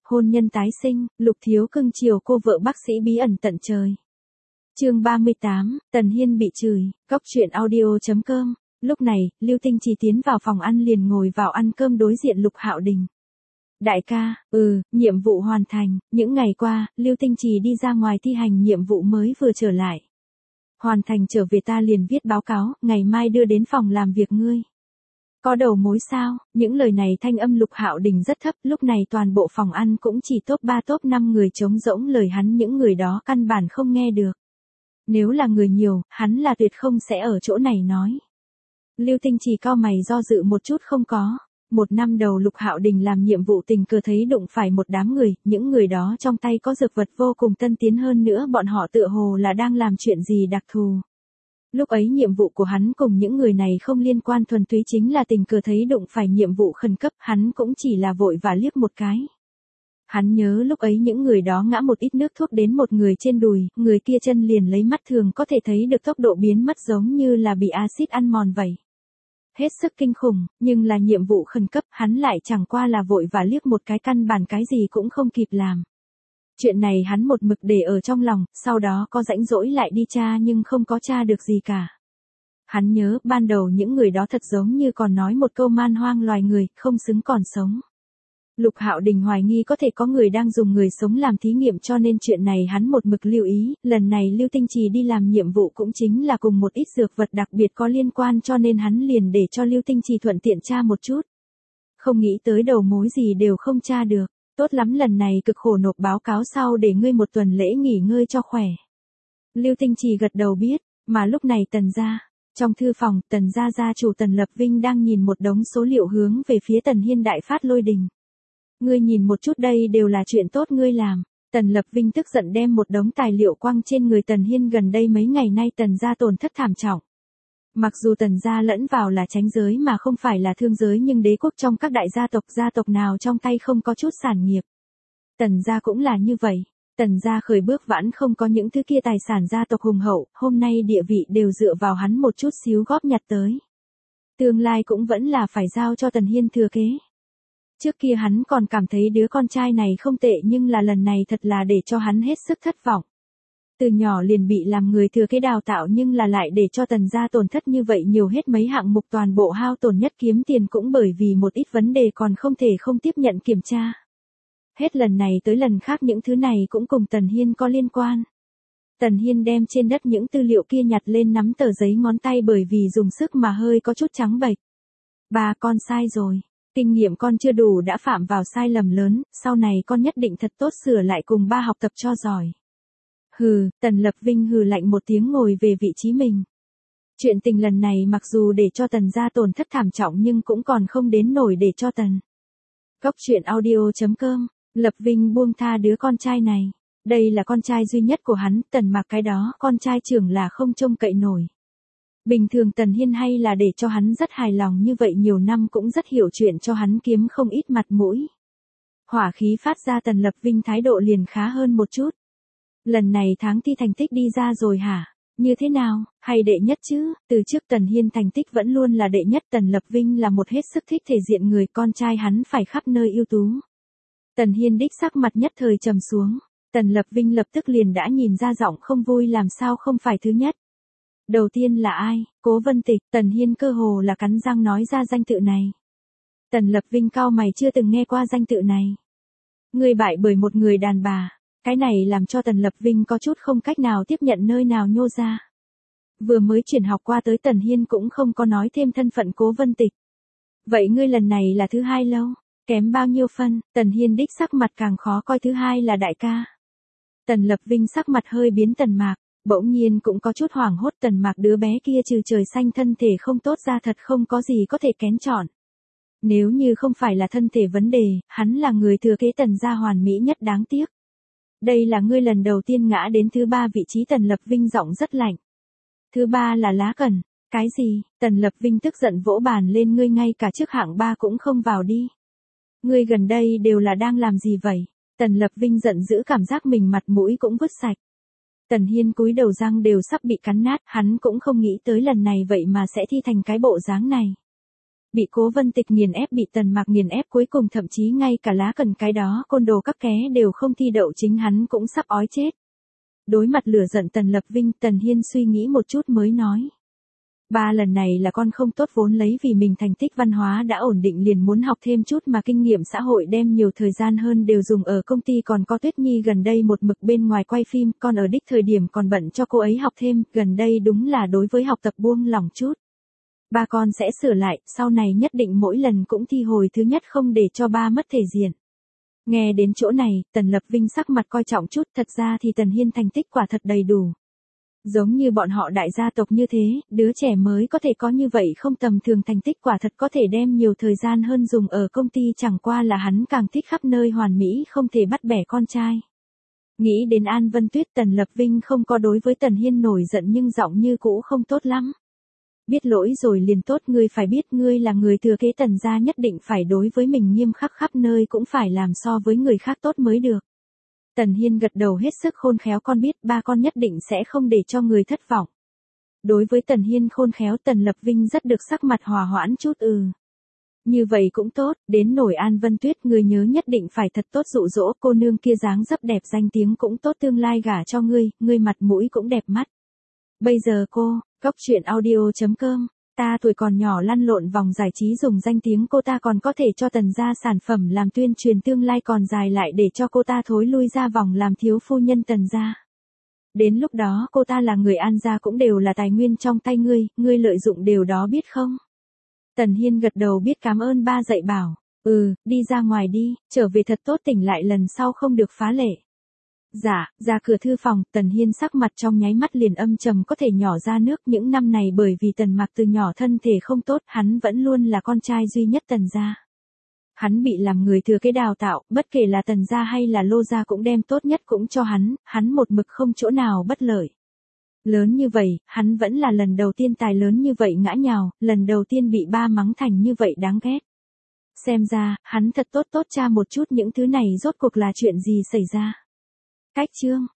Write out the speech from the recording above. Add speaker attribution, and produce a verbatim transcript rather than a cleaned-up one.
Speaker 1: hôn nhân tái sinh, Lục Thiếu cưng chiều cô vợ bác sĩ bí ẩn tận trời. Chương ba mươi tám, Tần Hiên bị chửi, Cóc truyện audio chấm com. Lúc này, Lưu Tinh Trì tiến vào phòng ăn liền ngồi vào ăn cơm đối diện Lục Hạo Đình. Đại ca, ừ, nhiệm vụ hoàn thành, những ngày qua, Lưu Tinh Trì đi ra ngoài thi hành nhiệm vụ mới vừa trở lại. Hoàn thành trở về ta liền viết báo cáo, ngày mai đưa đến phòng làm việc ngươi. Có đầu mối sao? Những lời này thanh âm Lục Hạo Đình rất thấp, lúc này toàn bộ phòng ăn cũng chỉ top ba top năm người trống rỗng lời hắn, những người đó căn bản không nghe được. Nếu là người nhiều, hắn là tuyệt không sẽ ở chỗ này nói. Lưu Tinh Trì cau mày do dự một chút không có. Một năm đầu Lục Hạo Đình làm nhiệm vụ tình cờ thấy đụng phải một đám người, những người đó trong tay có dược vật vô cùng tân tiến, hơn nữa bọn họ tựa hồ là đang làm chuyện gì đặc thù. Lúc ấy nhiệm vụ của hắn cùng những người này không liên quan, thuần túy chính là tình cờ thấy đụng phải nhiệm vụ khẩn cấp, hắn cũng chỉ là vội và liếc một cái. Hắn nhớ lúc ấy những người đó ngã một ít nước thuốc đến một người trên đùi, người kia chân liền lấy mắt thường có thể thấy được tốc độ biến mất giống như là bị axit ăn mòn vậy. Hết sức kinh khủng, nhưng là nhiệm vụ khẩn cấp, hắn lại chẳng qua là vội và liếc một cái, căn bản cái gì cũng không kịp làm. Chuyện này hắn một mực để ở trong lòng, sau đó có rãnh rỗi lại đi tra nhưng không có tra được gì cả. Hắn nhớ ban đầu những người đó thật giống như còn nói một câu man hoang loài người, không xứng còn sống. Lục Hạo Đình hoài nghi có thể có người đang dùng người sống làm thí nghiệm, cho nên chuyện này hắn một mực lưu ý, lần này Lưu Tinh Trì đi làm nhiệm vụ cũng chính là cùng một ít dược vật đặc biệt có liên quan, cho nên hắn liền để cho Lưu Tinh Trì thuận tiện tra một chút. Không nghĩ tới đầu mối gì đều không tra được, tốt lắm, lần này cực khổ nộp báo cáo sau để ngươi một tuần lễ nghỉ ngơi cho khỏe. Lưu Tinh Trì gật đầu biết, mà lúc này Tần gia, trong thư phòng, Tần gia gia chủ Tần Lập Vinh đang nhìn một đống số liệu hướng về phía Tần Hiên đại phát lôi đình. Ngươi nhìn một chút, đây đều là chuyện tốt ngươi làm. Tần Lập Vinh tức giận đem một đống tài liệu quăng trên người Tần Hiên, gần đây mấy ngày nay Tần gia tổn thất thảm trọng. Mặc dù Tần gia lẫn vào là chánh giới mà không phải là thương giới, nhưng đế quốc trong các đại gia tộc, gia tộc nào trong tay không có chút sản nghiệp. Tần gia cũng là như vậy. Tần gia khởi bước vãn không có những thứ kia tài sản gia tộc hùng hậu, hôm nay địa vị đều dựa vào hắn một chút xíu góp nhặt tới. Tương lai cũng vẫn là phải giao cho Tần Hiên thừa kế. Trước kia hắn còn cảm thấy đứa con trai này không tệ, nhưng là lần này thật là để cho hắn hết sức thất vọng. Từ nhỏ liền bị làm người thừa kế đào tạo, nhưng là lại để cho Tần gia tổn thất như vậy nhiều, hết mấy hạng mục toàn bộ hao tổn, nhất kiếm tiền cũng bởi vì một ít vấn đề còn không thể không tiếp nhận kiểm tra. Hết lần này tới lần khác những thứ này cũng cùng Tần Hiên có liên quan. Tần Hiên đem trên đất những tư liệu kia nhặt lên, nắm tờ giấy ngón tay bởi vì dùng sức mà hơi có chút trắng bệch. Ba, con sai rồi. Kinh nghiệm con chưa đủ đã phạm vào sai lầm lớn, sau này con nhất định thật tốt sửa lại, cùng ba học tập cho giỏi. Hừ, Tần Lập Vinh hừ lạnh một tiếng ngồi về vị trí mình. Chuyện tình lần này mặc dù để cho Tần gia tổn thất thảm trọng nhưng cũng còn không đến nổi để cho Tần. Cóc truyện audio chấm com, Lập Vinh buông tha đứa con trai này. Đây là con trai duy nhất của hắn, Tần Mạc cái đó, con trai trưởng là không trông cậy nổi. Bình thường Tần Hiên hay là để cho hắn rất hài lòng, như vậy nhiều năm cũng rất hiểu chuyện, cho hắn kiếm không ít mặt mũi. Hỏa khí phát ra, Tần Lập Vinh thái độ liền khá hơn một chút. Lần này tháng thi thành tích đi ra rồi hả? Như thế nào? Hay đệ nhất chứ? Từ trước Tần Hiên thành tích vẫn luôn là đệ nhất, Tần Lập Vinh là một hết sức thích thể diện người, con trai hắn phải khắp nơi ưu tú. Tần Hiên đích sắc mặt nhất thời trầm xuống. Tần Lập Vinh lập tức liền đã nhìn ra giọng không vui, làm sao không phải thứ nhất. Đầu tiên là ai? Cố Vân Tịch. Tần Hiên cơ hồ là cắn răng nói ra danh tự này. Tần Lập Vinh cau mày, chưa từng nghe qua danh tự này. Người bại bởi một người đàn bà. Cái này làm cho Tần Lập Vinh có chút không cách nào tiếp nhận, nơi nào nhô ra. Vừa mới chuyển học qua tới, Tần Hiên cũng không có nói thêm thân phận Cố Vân Tịch. Vậy ngươi lần này là thứ hai lâu? Kém bao nhiêu phân? Tần Hiên đích sắc mặt càng khó coi, thứ hai là đại ca. Tần Lập Vinh sắc mặt hơi biến, Tần Mạc. Bỗng nhiên cũng có chút hoảng hốt, Tần Mạc đứa bé kia trừ trời xanh thân thể không tốt ra thật không có gì có thể kén chọn. Nếu như không phải là thân thể vấn đề, hắn là người thừa kế Tần gia hoàn mỹ nhất, đáng tiếc. Đây là ngươi lần đầu tiên ngã đến thứ ba vị trí, Tần Lập Vinh giọng rất lạnh. Thứ ba là Lá Cẩn. Cái gì? Tần Lập Vinh tức giận vỗ bàn lên, ngươi ngay cả trước hạng ba cũng không vào đi. Ngươi gần đây đều là đang làm gì vậy? Tần Lập Vinh giận dữ, cảm giác mình mặt mũi cũng vứt sạch. Tần Hiên cúi đầu, răng đều sắp bị cắn nát, hắn cũng không nghĩ tới lần này vậy mà sẽ thi thành cái bộ dáng này. Bị Cố Vân Tịch nghiền ép, bị Tần Mạc nghiền ép, cuối cùng thậm chí ngay cả lá cần cái đó côn đồ các ké đều không thi đậu, chính hắn cũng sắp ói chết. Đối mặt lửa giận Tần Lập Vinh, Tần Hiên suy nghĩ một chút mới nói. Ba lần này là con không tốt, vốn lấy vì mình thành tích văn hóa đã ổn định liền muốn học thêm chút mà kinh nghiệm xã hội đem nhiều thời gian hơn đều dùng ở công ty, còn có Tuyết Nhi gần đây một mực bên ngoài quay phim, con ở đích thời điểm còn bận cho cô ấy học thêm, gần đây đúng là đối với học tập buông lỏng chút. Ba con sẽ sửa lại, sau này nhất định mỗi lần cũng thi hồi thứ nhất, không để cho ba mất thể diện. Nghe đến chỗ này, Tần Lập Vinh sắc mặt coi trọng chút, thật ra thì Tần Hiên thành tích quả thật đầy đủ. Giống như bọn họ đại gia tộc như thế, đứa trẻ mới có thể có như vậy không tầm thường thành tích, quả thật có thể đem nhiều thời gian hơn dùng ở công ty, chẳng qua là hắn càng thích khắp nơi hoàn mỹ, không thể bắt bẻ con trai. Nghĩ đến An Vân Tuyết, Tần Lập Vinh không có đối với Tần Hiên nổi giận, nhưng giọng như cũ không tốt lắm. Biết lỗi rồi liền tốt, ngươi phải biết ngươi là người thừa kế Tần gia, nhất định phải đối với mình nghiêm khắc, khắp nơi cũng phải làm so với người khác tốt mới được. Tần Hiên gật đầu hết sức khôn khéo, con biết, ba con nhất định sẽ không để cho người thất vọng. Đối với Tần Hiên khôn khéo, Tần Lập Vinh rất được, sắc mặt hòa hoãn chút. Ừ. Như vậy cũng tốt, đến nổi An Vân Tuyết, người nhớ nhất định phải thật tốt dụ dỗ, cô nương kia dáng dấp đẹp, danh tiếng cũng tốt, tương lai gả cho ngươi, ngươi mặt mũi cũng đẹp mắt. Bây giờ cô, Cóc Truyện Audio chấm com, ta tuổi còn nhỏ lăn lộn vòng giải trí, dùng danh tiếng cô ta còn có thể cho Tần gia sản phẩm làm tuyên truyền, tương lai còn dài lại để cho cô ta thối lui ra vòng làm thiếu phu nhân Tần gia. Đến lúc đó cô ta là người An gia cũng đều là tài nguyên trong tay ngươi, ngươi lợi dụng điều đó biết không? Tần Hiên gật đầu biết, cảm ơn ba dạy bảo. Ừ, đi ra ngoài đi, trở về thật tốt, tỉnh lại lần sau không được phá lệ. Dạ, ra cửa thư phòng, Tần Hiên sắc mặt trong nháy mắt liền âm trầm, có thể nhỏ ra nước. Những năm này bởi vì Tần Mạc từ nhỏ thân thể không tốt, hắn vẫn luôn là con trai duy nhất Tần gia. Hắn bị làm người thừa kế đào tạo, bất kể là Tần gia hay là Lô gia cũng đem tốt nhất cũng cho hắn, hắn một mực không chỗ nào bất lợi. Lớn như vậy, hắn vẫn là lần đầu tiên tài lớn như vậy ngã nhào, lần đầu tiên bị ba mắng thành như vậy đáng ghét. Xem ra, hắn thật tốt tốt tra một chút những thứ này rốt cuộc là chuyện gì xảy ra. Cách chương